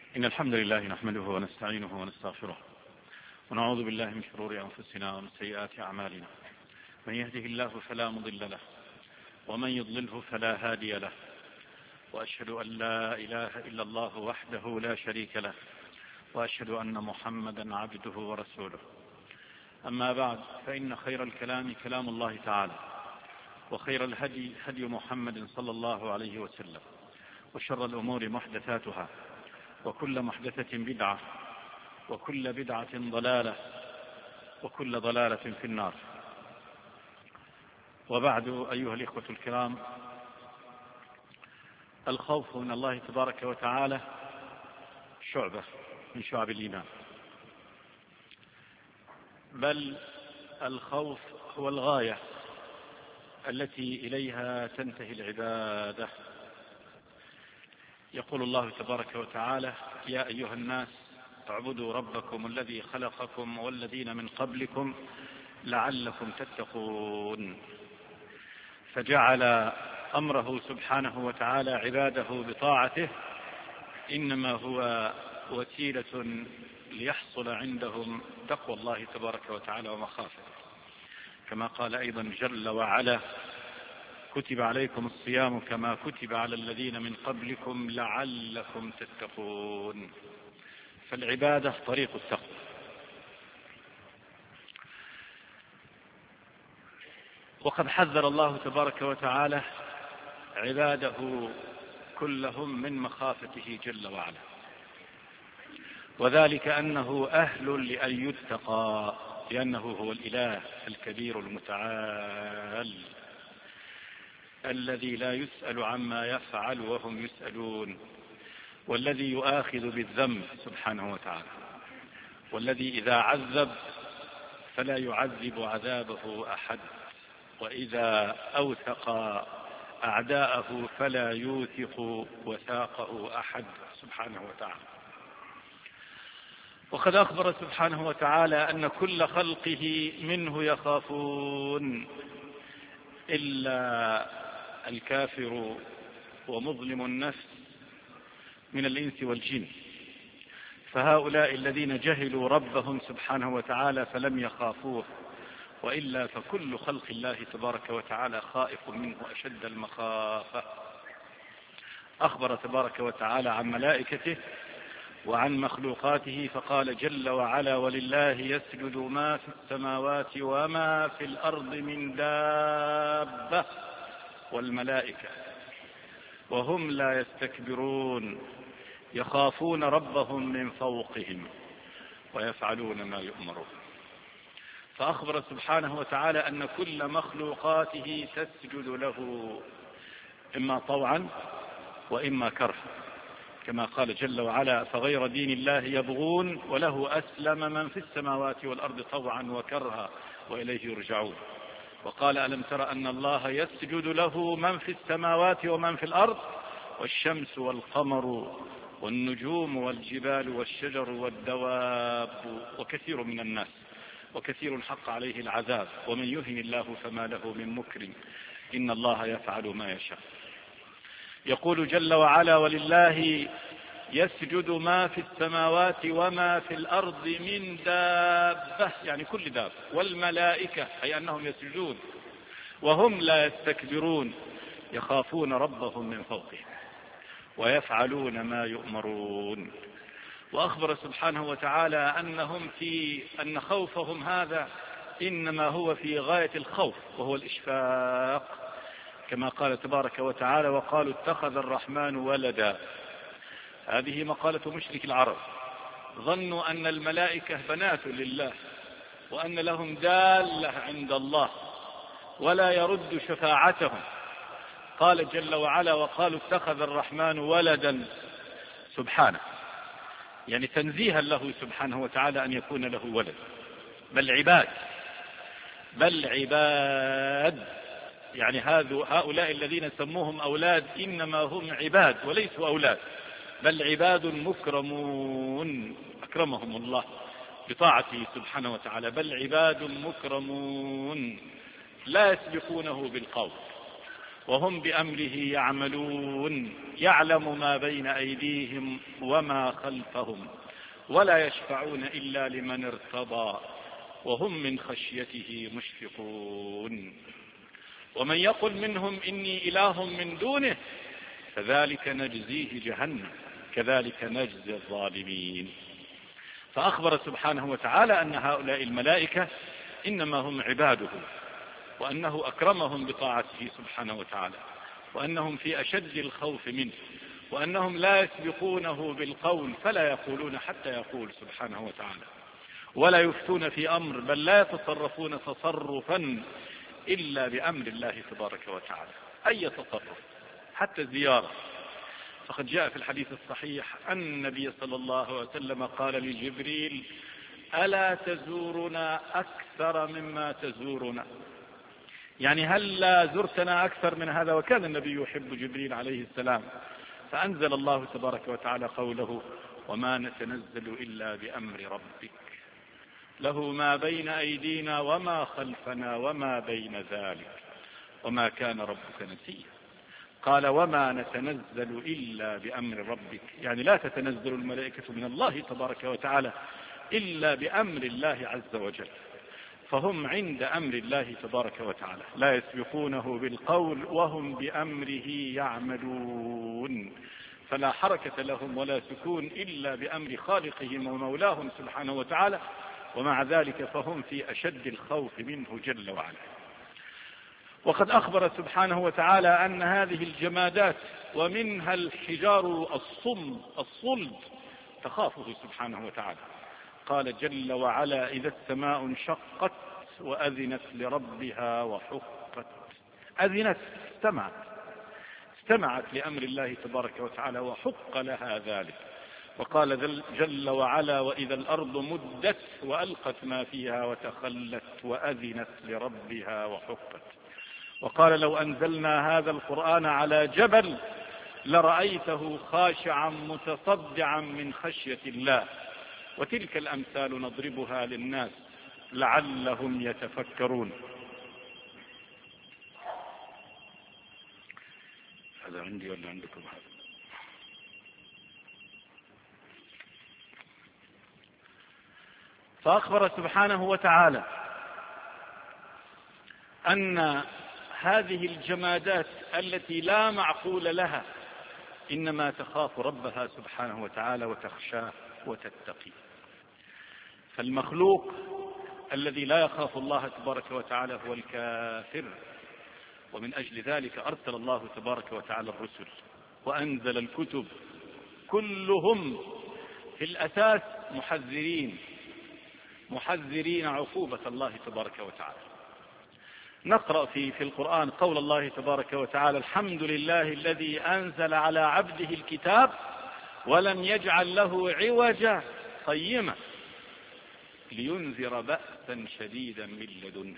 إن الحمد لله نحمده ونستعينه ونستغفره ونعوذ بالله من شرور أنفسنا ومن سيئات أعمالنا. من يهده الله فلا مضل له ومن يضلله فلا هادي له، وأشهد أن لا إله إلا الله وحده لا شريك له، وأشهد أن محمدا عبده ورسوله. أما بعد، فإن خير الكلام كلام الله تعالى، وخير الهدي هدي محمد صلى الله عليه وسلم، وشر الأمور محدثاتها، وكل محدثة بدعة، وكل بدعة ضلالة، وكل ضلالة في النار. وبعد، أيها الإخوة الكرام، الخوف من الله تبارك وتعالى شعبة من شعب الإيمان، بل الخوف هو الغاية التي إليها تنتهي العبادة. يقول الله تبارك وتعالى: يا أيها الناس اعبدوا ربكم الذي خلقكم والذين من قبلكم لعلكم تتقون. فجعل أمره سبحانه وتعالى عباده بطاعته إنما هو وسيلة ليحصل عندهم تقوى الله تبارك وتعالى ومخافته، كما قال أيضا جل وعلا: كتب عليكم الصيام كما كتب على الذين من قبلكم لعلكم تتقون. فالعبادة طريق التقوى. وقد حذر الله تبارك وتعالى عباده كلهم من مخافته جل وعلا، وذلك أنه أهل لأن يتقى، لأنه هو الإله الكبير المتعال الذي لا يسأل عما يفعل وهم يسألون، والذي يؤاخذ بالذنب سبحانه وتعالى، والذي إذا عذب فلا يعذب عذابه أحد، وإذا أوثق أعداءه فلا يوثق وثاقه أحد سبحانه وتعالى. وقد أخبر سبحانه وتعالى أن كل خلقه منه يخافون إلا الكافر ومظلم النفس من الإنس والجن، فهؤلاء الذين جهلوا ربهم سبحانه وتعالى فلم يخافوه، وإلا فكل خلق الله تبارك وتعالى خائف منه أشد المخافة. أخبر تبارك وتعالى عن ملائكته وعن مخلوقاته فقال جل وعلا: ولله يسجد ما في السماوات وما في الأرض من دابة والملائكة وهم لا يستكبرون يخافون ربهم من فوقهم ويفعلون ما يؤمرون. فأخبر سبحانه وتعالى أن كل مخلوقاته تسجد له إما طوعا وإما كرها، كما قال جل وعلا: فغير دين الله يبغون وله أسلم من في السماوات والأرض طوعا وكرها وإليه يرجعون. وقال: ألم تر أن الله يسجد له من في السماوات ومن في الأرض والشمس والقمر والنجوم والجبال والشجر والدواب وكثير من الناس، وكثير حق عليه العذاب، ومن يهن الله فما له من مكرم، إن الله يفعل ما يشاء. يقول جل وعلا: ولله يسجد ما في السماوات وما في الأرض من دابة، يعني كل دابة، والملائكة أي أنهم يسجدون وهم لا يستكبرون يخافون ربهم من فوقهم ويفعلون ما يؤمرون. وأخبر سبحانه وتعالى أن خوفهم هذا إنما هو في غاية الخوف، وهو الإشفاق، كما قال تبارك وتعالى: وقالوا اتخذ الرحمن ولدا. هذه مقالة مشرك العرب، ظنوا أن الملائكة بنات لله وأن لهم دالة عند الله ولا يرد شفاعتهم. قال جل وعلا: وقالوا اتخذ الرحمن ولدا، سبحانه، يعني تنزيها له سبحانه وتعالى أن يكون له ولد، بل عباد، يعني هؤلاء الذين سموهم أولاد إنما هم عباد وليسوا أولاد، بل عباد مكرمون أكرمهم الله بطاعته سبحانه وتعالى، بل عباد مكرمون لا يسبقونه بالقول وهم بأمره يعملون يعلم ما بين أيديهم وما خلفهم ولا يشفعون إلا لمن ارتضى وهم من خشيته مشفقون ومن يقل منهم إني إله من دونه فذلك نجزيه جهنم كذلك نجزي الظالمين. فأخبر سبحانه وتعالى أن هؤلاء الملائكة إنما هم عباده، وأنه أكرمهم بطاعته سبحانه وتعالى، وأنهم في أشد الخوف منه، وأنهم لا يسبقونه بالقول فلا يقولون حتى يقول سبحانه وتعالى، ولا يفتون في أمر بل لا يتصرفون تصرفا إلا بأمر الله تبارك وتعالى. أي تصرف حتى الزيارة، فقد جاء في الحديث الصحيح أن النبي صلى الله عليه وسلم قال لجبريل: ألا تزورنا أكثر مما تزورنا؟ يعني هل لا زرتنا أكثر من هذا؟ وكان النبي يحب جبريل عليه السلام، فأنزل الله تبارك وتعالى قوله: وما نتنزل إلا بأمر ربك له ما بين أيدينا وما خلفنا وما بين ذلك وما كان ربك نسيا. قال: وما نتنزل إلا بأمر ربك، يعني لا تتنزل الملائكة من الله تبارك وتعالى إلا بأمر الله عز وجل، فهم عند أمر الله تبارك وتعالى لا يسبقونه بالقول وهم بأمره يعملون، فلا حركة لهم ولا سكون إلا بأمر خالقهم ومولاهم سبحانه وتعالى، ومع ذلك فهم في أشد الخوف منه جل وعلا. وقد أخبر سبحانه وتعالى أن هذه الجمادات ومنها الحجار الصلد تخافه سبحانه وتعالى. قال جل وعلا: إذا السماء انشقت وأذنت لربها وحقت. أذنت، استمعت لأمر الله تبارك وتعالى وحق لها ذلك. وقال جل وعلا: وإذا الأرض مدت وألقت ما فيها وتخلت وأذنت لربها وحقت. وقال: لو أنزلنا هذا القرآن على جبل لرأيته خاشعا متصدعا من خشية الله. وتلك الأمثال نضربها للناس لعلهم يتفكرون. هذا عندي ولا عندكم هذا؟ فأخبر سبحانه وتعالى أن هذه الجمادات التي لا معقول لها إنما تخاف ربها سبحانه وتعالى وتخشاه وتتقي. فالمخلوق الذي لا يخاف الله تبارك وتعالى هو الكافر، ومن أجل ذلك أرسل الله تبارك وتعالى الرسل وأنزل الكتب، كلهم في الأساس محذرين عقوبة الله تبارك وتعالى. نقرأ في القرآن قول الله تبارك وتعالى: الحمد لله الذي أنزل على عبده الكتاب ولم يجعل له عوجا قيما لينذر بأسا شديدا من لدنه.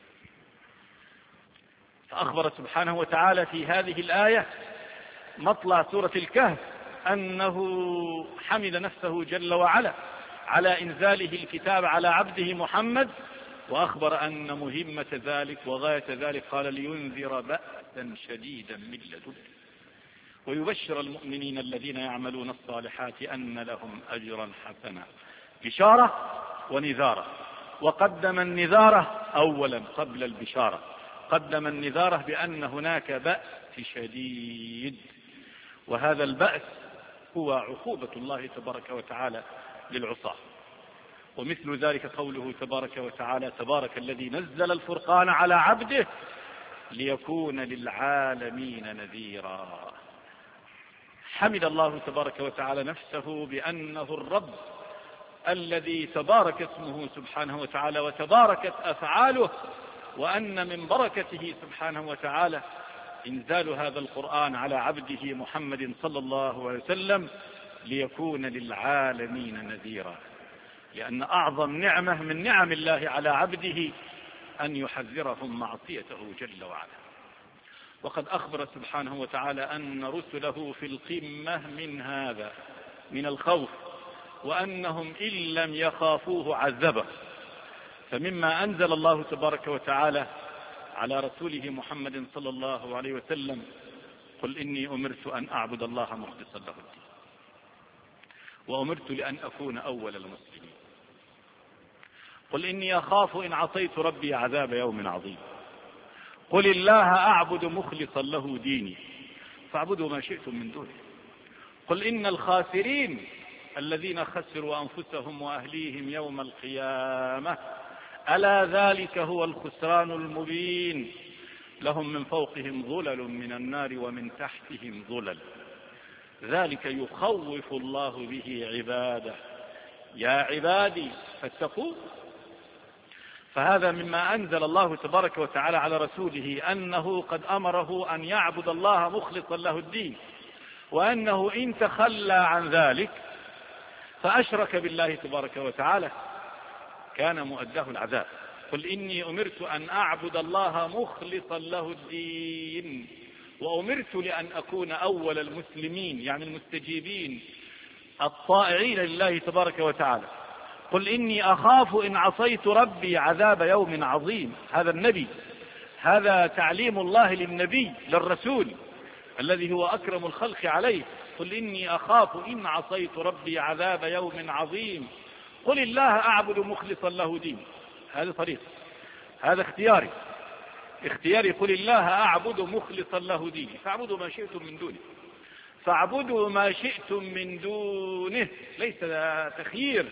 فأخبر سبحانه وتعالى في هذه الآية مطلع سورة الكهف أنه حمد نفسه جل وعلا على إنزاله الكتاب على عبده محمد، وأخبر أن مهمة ذلك وغاية ذلك قال: لينذر بأسا شديدا من لدنه ويبشر المؤمنين الذين يعملون الصالحات أن لهم أجرا حسنا. بشارة ونذارة، وقدم النذارة أولا قبل البشارة، قدم النذارة بأن هناك بأس شديد، وهذا البأس هو عقوبة الله تبارك وتعالى للعصاة. ومثل ذلك قوله تبارك وتعالى: تبارك الذي نزل الفرقان على عبده ليكون للعالمين نذيرا. حمد الله تبارك وتعالى نفسه بأنه الرب الذي تبارك اسمه سبحانه وتعالى وتباركت أفعاله، وأن من بركته سبحانه وتعالى إنزال هذا القرآن على عبده محمد صلى الله عليه وسلم ليكون للعالمين نذيرا. لأن أعظم نعمة من نعم الله على عبده أن يحذرهم معصيته جل وعلا. وقد أخبر سبحانه وتعالى أن رسله في القمة من هذا، من الخوف، وأنهم إن لم يخافوه عذبه. فمما أنزل الله تبارك وتعالى على رسوله محمد صلى الله عليه وسلم: قل إني أمرت أن أعبد الله مخلصا له الدين، وأمرت لأن أكون أول المسلمين. قل إني أخاف إن عصيت ربي عذاب يوم عظيم. قل الله أعبد مخلصا له ديني فاعبدوا ما شئتم من دونه. قل إن الخاسرين الذين خسروا أنفسهم وأهليهم يوم القيامة ألا ذلك هو الخسران المبين. لهم من فوقهم ظلل من النار ومن تحتهم ظلل ذلك يخوف الله به عباده يا عبادي فاتقون. فهذا مما أنزل الله تبارك وتعالى على رسوله، أنه قد أمره أن يعبد الله مخلصا له الدين، وأنه إن تخلى عن ذلك فأشرك بالله تبارك وتعالى كان مؤداه العذاب. قل إني أمرت أن أعبد الله مخلصا له الدين وأمرت لأن أكون أول المسلمين، يعني المستجيبين الطائعين لله تبارك وتعالى. قل إني أخاف إن عصيت ربي عذاب يوم عظيم. هذا النبي، هذا تعليم الله للنبي للرسول الذي هو أكرم الخلق عليه. قل إني أخاف إن عصيت ربي عذاب يوم عظيم. قل الله أعبد مخلصا له دين. هذا طريق، هذا اختياري. قل الله أعبد مخلصا له ديني فاعبدوا ما شئتم من دونه. فاعبدوا ما شئتم من دونه ليس تخيير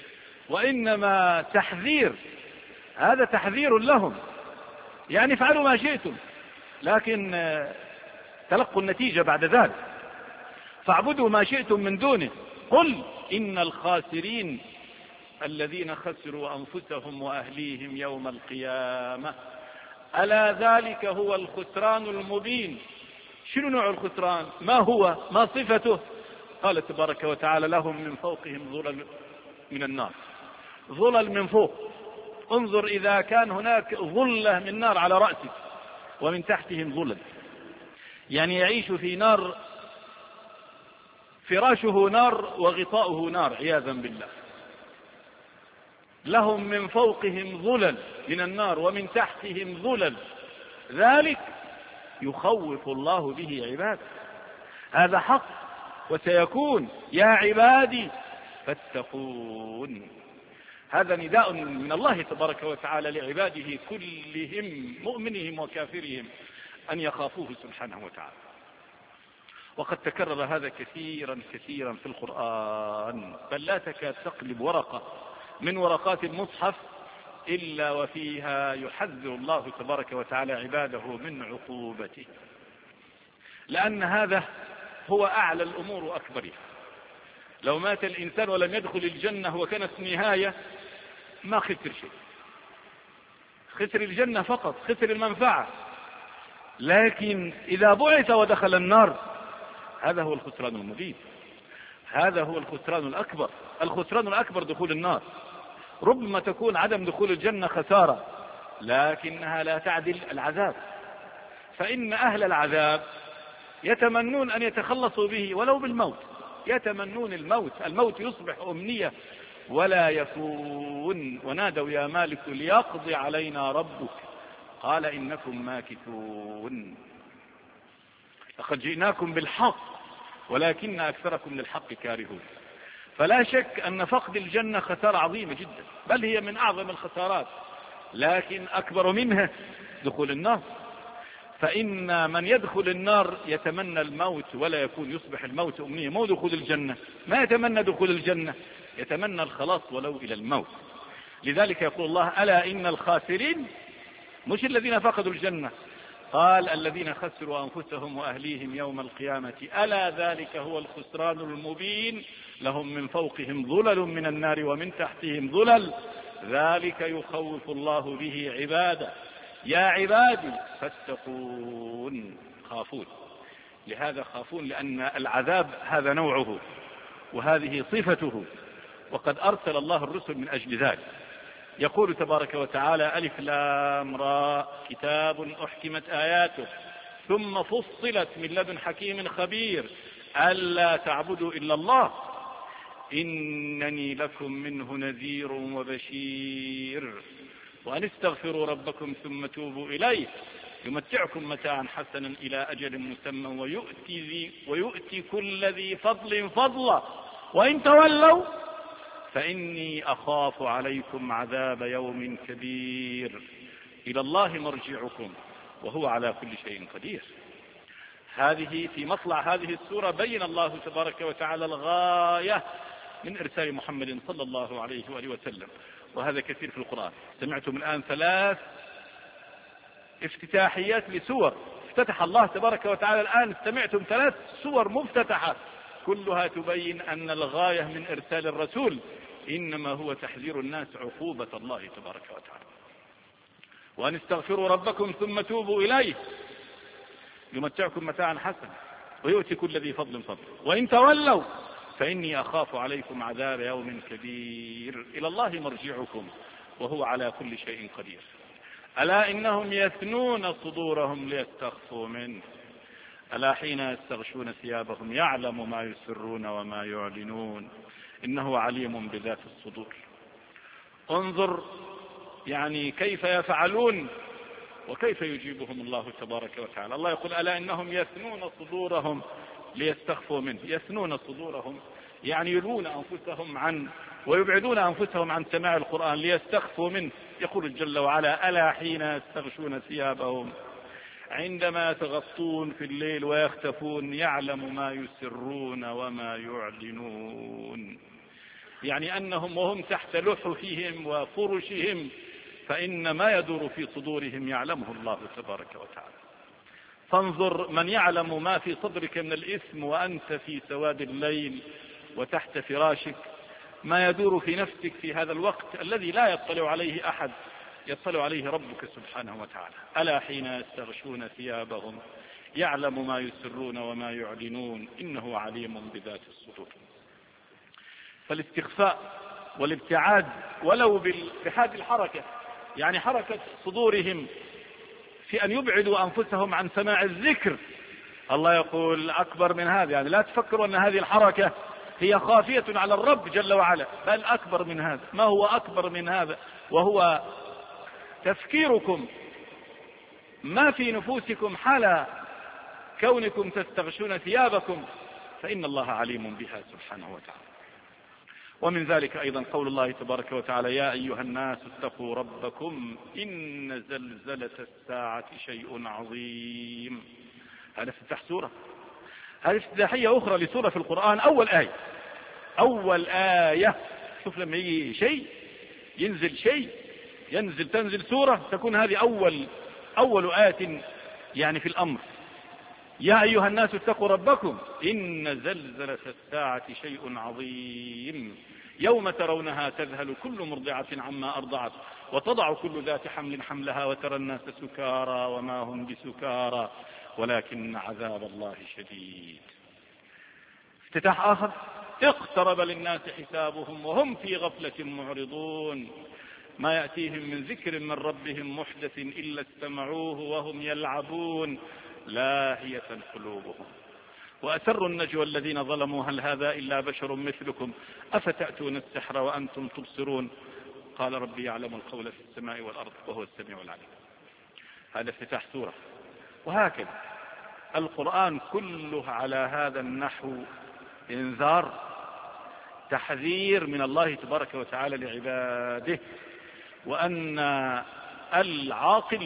وإنما تحذير. هذا تحذير لهم، يعني افعلوا ما شئتم لكن تلقوا النتيجة بعد ذلك. فاعبدوا ما شئتم من دونه. قل إن الخاسرين الذين خسروا أنفسهم وأهليهم يوم القيامة ألا ذلك هو الخسران المبين. شنو نوع الخسران؟ ما هو؟ ما صفته؟ قال تبارك وتعالى: لهم من فوقهم ظلل من النار. ظلل من فوق، انظر إذا كان هناك ظلة من نار على رأسك، ومن تحتهم ظلل، يعني يعيش في نار، فراشه نار وغطاؤه نار عياذا بالله. لهم من فوقهم ظلل من النار ومن تحتهم ظلل ذلك يخوف الله به عباده. هذا حق وسيكون. يا عبادي فاتقون. هذا نداء من الله تبارك وتعالى لعباده كلهم، مؤمنهم وكافرهم، أن يخافوه سبحانه وتعالى. وقد تكرر هذا كثيرا كثيرا في القرآن، بل لا تكاد تقلب ورقة من ورقات المصحف إلا وفيها يحذر الله تبارك وتعالى عباده من عقوبته، لأن هذا هو أعلى الأمور وأكبرها. لو مات الإنسان ولم يدخل الجنة وكانت نهاية ما خسر شيء، خسر الجنة فقط، خسر المنفعة. لكن إذا بعث ودخل النار هذا هو الخسران المبين، هذا هو الخسران الأكبر. الخسران الأكبر دخول النار. ربما تكون عدم دخول الجنة خسارة، لكنها لا تعدل العذاب. فإن أهل العذاب يتمنون أن يتخلصوا به ولو بالموت، يتمنون الموت يصبح أمنية ولا يكون. ونادوا يا مالك ليقضي علينا ربك قال إنكم ماكثون. لقد جئناكم بالحق ولكن أكثركم للحق كارهون. فلا شك أن فقد الجنة خسارة عظيمة جدا، بل هي من أعظم الخسارات، لكن أكبر منها دخول النار. فإن من يدخل النار يتمنى الموت ولا يكون، يصبح الموت أمنية، مو دخول الجنة، ما يتمنى دخول الجنة، يتمنى الخلاص ولو إلى الموت. لذلك يقول الله: ألا إن الخاسرين، مش الذين فقدوا الجنة، قال الذين خسروا أنفسهم وأهليهم يوم القيامة ألا ذلك هو الخسران المبين. لهم من فوقهم ظلل من النار ومن تحتهم ظلل ذلك يخوف الله به عباده. يا عبادي فاتقون. خافون. لهذا خافون لأن العذاب هذا نوعه وهذه صفته، وقد أرسل الله الرسل من أجل ذلك. يقول تبارك وتعالى: ألف لام را كتاب أحكمت آياته ثم فصلت من لدن حكيم خبير ألا تعبدوا إلا الله إنني لكم منه نذير وبشير وأن استغفروا ربكم ثم توبوا إليه يمتعكم متاعا حسنا إلى أجل مسمى ويؤتي كل ذي فضل فضلا وإن تولوا فإني أخاف عليكم عذاب يوم كبير إلى الله مرجعكم وهو على كل شيء قدير. هذه في مطلع هذه السورة بين الله تبارك وتعالى الغاية من إرسال محمد صلى الله عليه وآله وسلم، وهذا كثير في القرآن. سمعتم الآن 3 افتتاحيات لسور افتتح الله تبارك وتعالى. الآن سمعتم 3 سور مفتتحة كلها تبين أن الغاية من إرسال الرسول إنما هو تحذير الناس عقوبة الله تبارك وتعالى. وأن استغفروا ربكم ثم توبوا إليه يمتعكم متاعا حسنا ويؤتي كل ذي فضل فضل وإن تولوا فإني أخاف عليكم عذاب يوم كبير إلى الله مرجعكم وهو على كل شيء قدير. ألا إنهم يثنون صدورهم ليستخفوا منه ألا حين يستغشون ثيابهم يعلم ما يسرون وما يعلنون إنه عليم بذات الصدور. انظر يعني كيف يفعلون وكيف يجيبهم الله تبارك وتعالى. الله يقول ألا إنهم يثنون صدورهم ليستخفوا منه. يثنون صدورهم يعني يلوون أنفسهم عن ويبعدون أنفسهم عن سماع القرآن ليستخفوا منه. يقول جل وعلا ألا حين يستغشون ثيابهم عندما يتغطون في الليل ويختفون يعلم ما يسرون وما يعلنون. يعني أنهم وهم تحت لحفهم وفرشهم فإن ما يدور في صدورهم يعلمه الله تبارك وتعالى. فانظر من يعلم ما في صدرك من الإثم وأنت في سواد الليل وتحت فراشك، ما يدور في نفسك في هذا الوقت الذي لا يطلع عليه أحد يطلع عليه ربك سبحانه وتعالى. ألا حين يستغشون ثيابهم يعلم ما يسرون وما يعلنون إنه عليم بذات الصدور. فالاستخفاء والابتعاد ولو بهذه الحركة يعني حركة صدورهم في أن يبعدوا أنفسهم عن سماع الذكر. الله يقول أكبر من هذا، يعني لا تفكروا أن هذه الحركة هي خافية على الرب جل وعلا، بل أكبر من هذا. ما هو أكبر من هذا؟ وهو تفكيركم ما في نفوسكم حال كونكم تستغشون ثيابكم فإن الله عليم بها سبحانه وتعالى. ومن ذلك أيضا قول الله تبارك وتعالى يا أيها الناس اتقوا ربكم إن زلزلة الساعة شيء عظيم. هذا افتتاح سورة، هذه افتتاحية أخرى لسورة في القرآن. أول آية شوف لما يجي شيء ينزل شيء تنزل سورة تكون هذه أول آية يعني في الأمر. يا أيها الناس اتقوا ربكم إن زلزلة الساعة شيء عظيم يوم ترونها تذهل كل مرضعة عما أرضعت وتضع كل ذات حمل حملها وترى الناس سكارى وما هم بسكارى ولكن عذاب الله شديد. افتتاح آخر اقترب للناس حسابهم وهم في غفلة معرضون ما يأتيهم من ذكر من ربهم محدث إلا استمعوه وهم يلعبون لاهية قلوبهم وأسروا النجوى الذين ظلموا هل هذا إلا بشر مثلكم أفتأتون السحر وأنتم تبصرون قال ربي يعلم القول في السماء والأرض وهو السميع العليم. هذا افتتاح سورة. وهكذا القرآن كله على هذا النحو انذار تحذير من الله تبارك وتعالى لعباده، وأن العاقل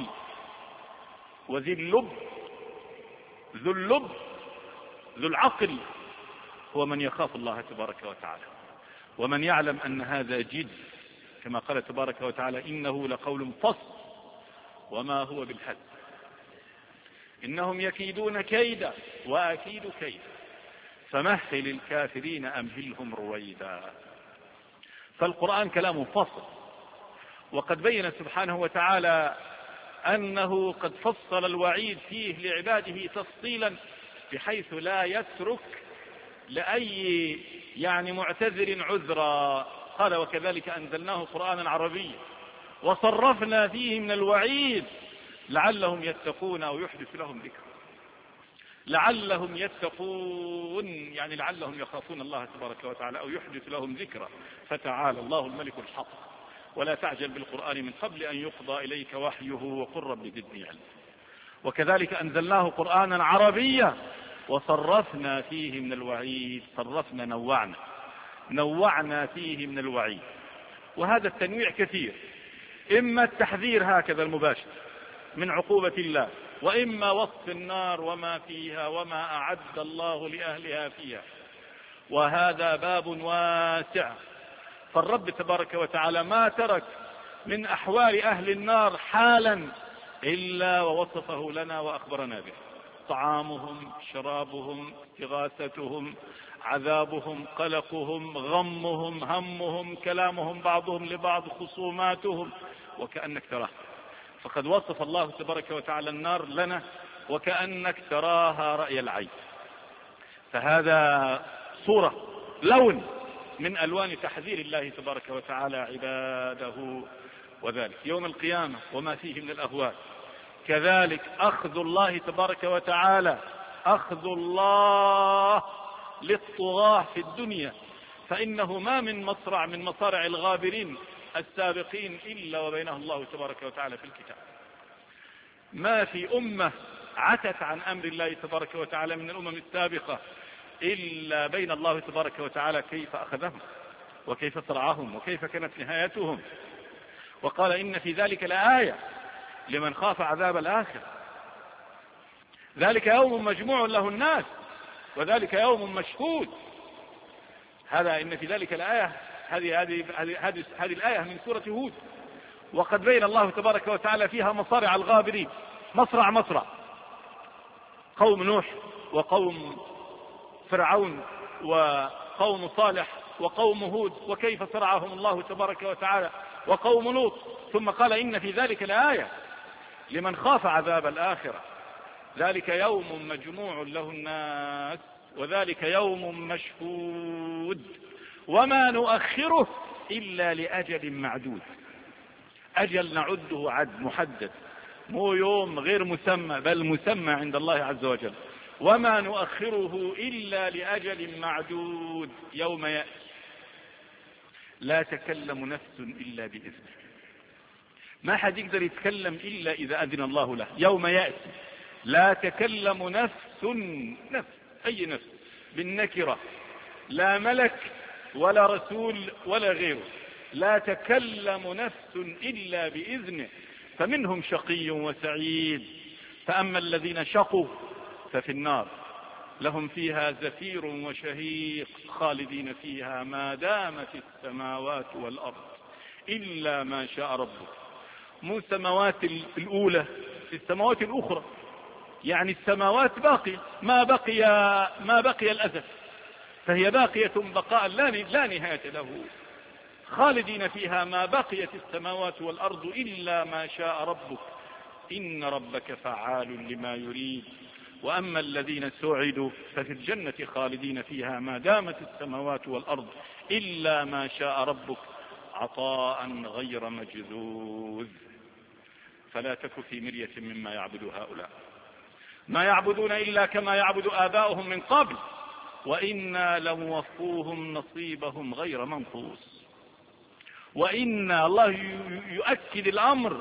وذي اللب ذو العقل هو من يخاف الله تبارك وتعالى ومن يعلم أن هذا جد كما قال تبارك وتعالى إنه لقول فصل وما هو بالهزل إنهم يكيدون كيدا وأكيد كيدا فمهل الكافرين أمهلهم رويدا. فالقرآن كلام فصل، وقد بين سبحانه وتعالى أنه قد فصل الوعيد فيه لعباده تفصيلا بحيث لا يترك لأي معتذر عذرا. قال وكذلك أنزلناه قرآنا عربيا وصرفنا فيه من الوعيد لعلهم يتقون أو يحدث لهم ذكر. لعلهم يتقون يعني لعلهم يخافون الله تبارك وتعالى أو يحدث لهم ذكرا. فتعالى الله الملك الحق ولا تعجل بالقرآن من قبل أن يقضى إليك وحيه وقل رب زدني علما. وكذلك أنزلناه قرآنا عربيا وصرفنا فيه من الوعيد، صرفنا نوعنا فيه من الوعيد. وهذا التنويع كثير، إما التحذير هكذا المباشر من عقوبة الله، وإما وصف النار وما فيها وما أعد الله لأهلها فيها. وهذا باب واسع، فالرب تبارك وتعالى ما ترك من أحوال أهل النار حالا إلا ووصفه لنا وأخبرنا به: طعامهم، شرابهم، استغاثتهم، عذابهم، قلقهم، غمهم، همهم، كلامهم بعضهم لبعض، خصوماتهم، وكأنك تراه. فقد وصف الله تبارك وتعالى النار لنا وكأنك تراها رأي العين. فهذا صورة، لون من ألوان تحذير الله تبارك وتعالى عباده. وذلك يوم القيامة وما فيه من الأهوال. كذلك أخذ الله تبارك وتعالى، أخذ الله للطغاة في الدنيا، فإنه ما من مصرع من مصارع الغابرين السابقين إلا وبينه الله تبارك وتعالى في الكتاب. ما في أمة عتت عن أمر الله تبارك وتعالى من الأمم السابقة إلا بين الله تبارك وتعالى كيف أخذهم وكيف صرعهم وكيف كانت نهايتهم. وقال: إن في ذلك لآية لمن خاف عذاب الآخرة. ذلك يوم مجموع له الناس وذلك يوم مشهود. هذا إن في ذلك لآية، هذه الآية من سورة هود. وقد بين الله تبارك وتعالى فيها مصارع الغابرين، مصرع قوم نوح وقوم فرعون وقوم صالح وقوم هود، وكيف صرعهم الله تبارك وتعالى، وقوم لوط. ثم قال: إن في ذلك لآية لمن خاف عذاب الآخرة. ذلك يوم مجموع له الناس وذلك يوم مشهود وما نؤخره إلا لأجل معدود. أجل نعده عد محدد، مو يوم غير مسمى بل مسمى عند الله عز وجل. وما نؤخره إلا لأجل معدود. يوم يأتي لا تكلم نفس إلا بإذنه. ما حد يقدر يتكلم إلا إذا أذن الله له. يوم يأتي لا تكلم نفس، أي نفس بالنكرة، لا ملك ولا رسول ولا غيره، لا تكلم نفس إلا بإذنه. فمنهم شقي وسعيد. فأما الذين شقوا ففي النار لهم فيها زفير وشهيق خالدين فيها ما دامت السماوات والأرض إلا ما شاء ربك. مو السماوات الأولى، في السماوات الأخرى، يعني السماوات باقية، ما بقي الأزل، فهي باقية بقاء لا نهاية له، خالدين فيها ما بقيت السماوات والأرض إلا ما شاء ربك إن ربك فعال لما يريد. وأما الذين سعدوا ففي الجنة خالدين فيها ما دامت السماوات والأرض إلا ما شاء ربك عطاء غير مجذوذ. فلا تك في مرية مما يعبد هؤلاء، ما يعبدون إلا كما يعبد آباؤهم من قبل وإنا لموفوهم نصيبهم غير منقوص. وإن الله يؤكد الأمر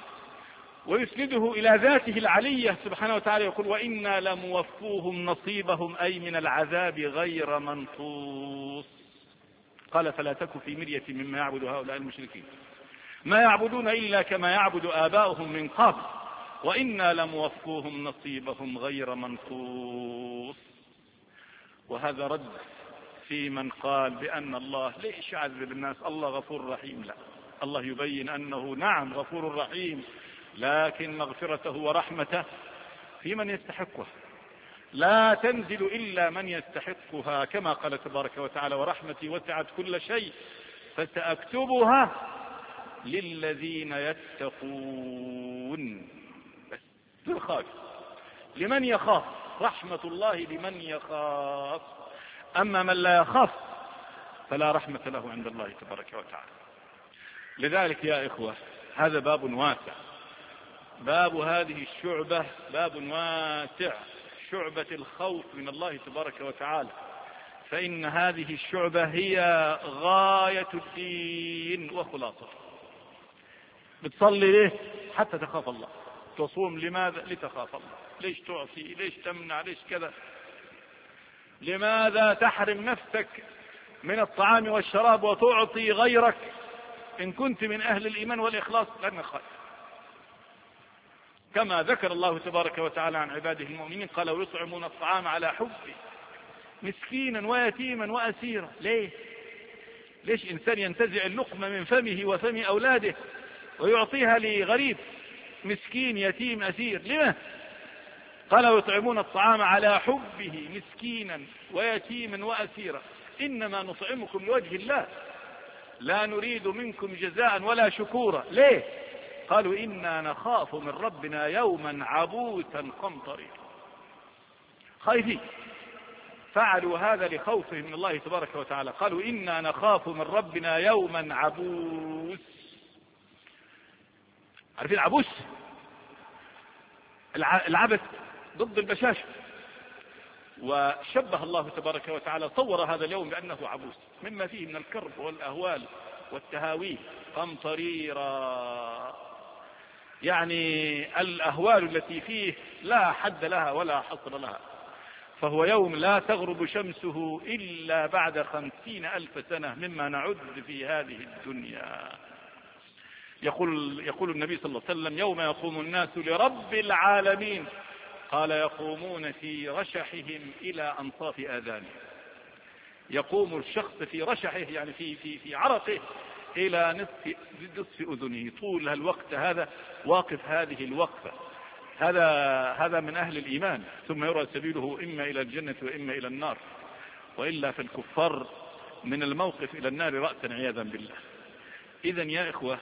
ويسنده إلى ذاته العلية سبحانه وتعالى، يقول: وإنا لموفوهم نصيبهم، أي من العذاب غير منقوص. قال: فلا تك في مرية مما يعبد هؤلاء المشركين، ما يعبدون إلا كما يعبد آباؤهم من قبل وإنا لموفوهم نصيبهم غير منقوص. وهذا رد في من قال بأن الله ليش يعذب الناس، الله غفور رحيم. لا، الله يبين أنه نعم غفور رحيم، لكن مغفرته ورحمته في من يستحقها، لا تنزل إلا من يستحقها، كما قال تبارك وتعالى: ورحمتي وسعت كل شيء فسأكتبها للذين يتقون. بس للخائف، لمن يخاف، رحمة الله لمن يخاف. أما من لا يخاف فلا رحمة له عند الله تبارك وتعالى. لذلك يا إخوة هذا باب واسع، باب هذه الشعبة باب واسع، شعبة الخوف من الله تبارك وتعالى. فإن هذه الشعبة هي غاية الدين وخلاصته. بتصلي ليه؟ حتى تخاف الله. تصوم لماذا؟ لتخاف الله. ليش تعصي؟ ليش تمنع؟ ليش كذا؟ لماذا تحرم نفسك من الطعام والشراب وتعطي غيرك؟ إن كنت من أهل الإيمان والإخلاص لن خير. كما ذكر الله تبارك وتعالى عن عباده المؤمنين قال ويطعمون الطعام على حبه مسكينا ويتيما وأسيرا. ليش إنسان ينتزع اللقمة من فمه وفم أولاده ويعطيها لغريب مسكين يتيم أسير؟ لما؟ قال ويطعمون الطعام على حبه مسكينا ويتيما وأسيرا إنما نطعمكم لوجه الله لا نريد منكم جزاء ولا شكورا. ليه؟ قالوا إنا نخاف من ربنا يوما عبوسا قمطريرا. خايفين، فعلوا هذا لخوفهم من الله تبارك وتعالى. قالوا إنا نخاف من ربنا يوما عبوس. عارفين عبوس؟ العبث ضد البشاشة. وشبه الله تبارك وتعالى صور هذا اليوم بأنه عبوس مما فيه من الكرب والأهوال والتهاويه قمطريرا، يعني الأهوال التي فيه لا حد لها ولا حصر لها. فهو يوم لا تغرب شمسه إلا بعد 50,000 سنة مما نعد في هذه الدنيا. يقول النبي صلى الله عليه وسلم يوم يقوم الناس لرب العالمين قال يقومون في رشحهم إلى أنصاف آذانهم. يقوم الشخص في رشحه يعني في عرقه إلى نصف أذنه طول الوقت هذا واقف هذه الوقفة. هذا من أهل الإيمان. ثم يرى سبيله إما إلى الجنة وإما إلى النار، وإلا في الكفار من الموقف إلى النار رأسا عياذا بالله. إذن يا إخوة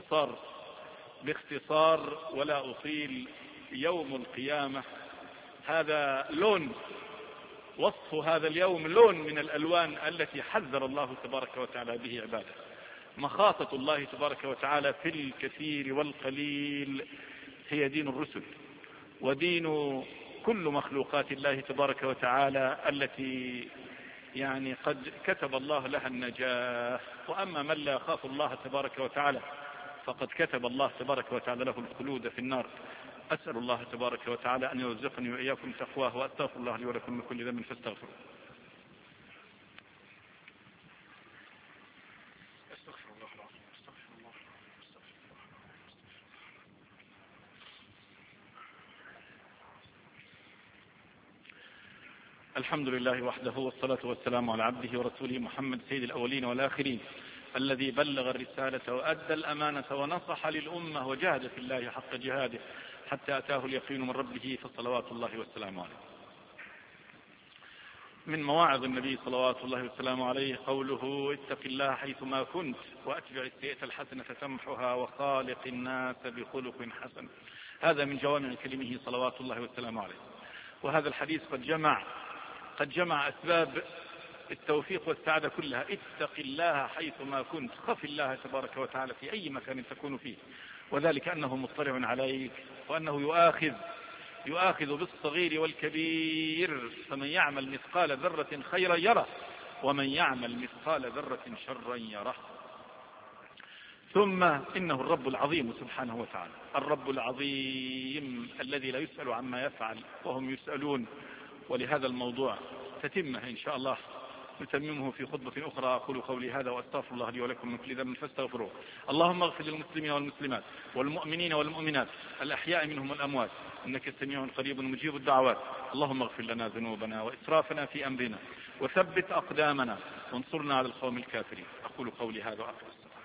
باختصار ولا أطيل، يوم القيامة هذا لون، وصف هذا اليوم لون من الألوان التي حذر الله تبارك وتعالى به عباده. مخافة الله تبارك وتعالى في الكثير والقليل هي دين الرسل ودين كل مخلوقات الله تبارك وتعالى التي يعني قد كتب الله لها النجاة. وأما من لا يخاف الله تبارك وتعالى فقد كتب الله تبارك وتعالى له الخلود في النار. أسأل الله تبارك وتعالى أن يرزقني وإياكم تقواه، وأستغفر الله لي ولكم من كل ذنب فاستغفروه. الحمد لله وحده والصلاة والسلام على عبده ورسوله محمد سيد الأولين والآخرين الذي بلغ الرسالة وأدى الأمانة ونصح للأمة وجاهد في الله حق جهاده حتى أتاه اليقين من ربه فصلوات الله والسلام عليه. من مواعظ النبي صلوات الله والسلام عليه قوله اتق الله حيثما كنت وأتبع السيئة الحسنة تمحها وخالق الناس بخلق حسن. هذا من جوامع كلمه صلوات الله والسلام عليه. وهذا الحديث قد جمع أسباب التوفيق والسعادة كلها. اتق الله حيثما كنت، خف الله تبارك وتعالى في أي مكان تكون فيه، وذلك أنه مطلع عليك وأنه يؤاخذ بالصغير والكبير. فمن يعمل مثقال ذرة خيرا يره ومن يعمل مثقال ذرة شرا يره. ثم إنه الرب العظيم سبحانه وتعالى، الرب العظيم الذي لا يسأل عما يفعل وهم يسألون. ولهذا الموضوع تتمه إن شاء الله نتممه في خطبة أخرى. أقول قولي هذا وأستغفر الله لي ولكم من كل ذنب فاستغفروه. اللهم اغفر للمسلمين والمسلمات والمؤمنين والمؤمنات الأحياء منهم والأموات إنك سميع قريب مجيب الدعوات. اللهم اغفر لنا ذنوبنا وإسرافنا في أمرنا وثبت أقدامنا وانصرنا على القوم الكافرين. أقول قولي هذا وأقول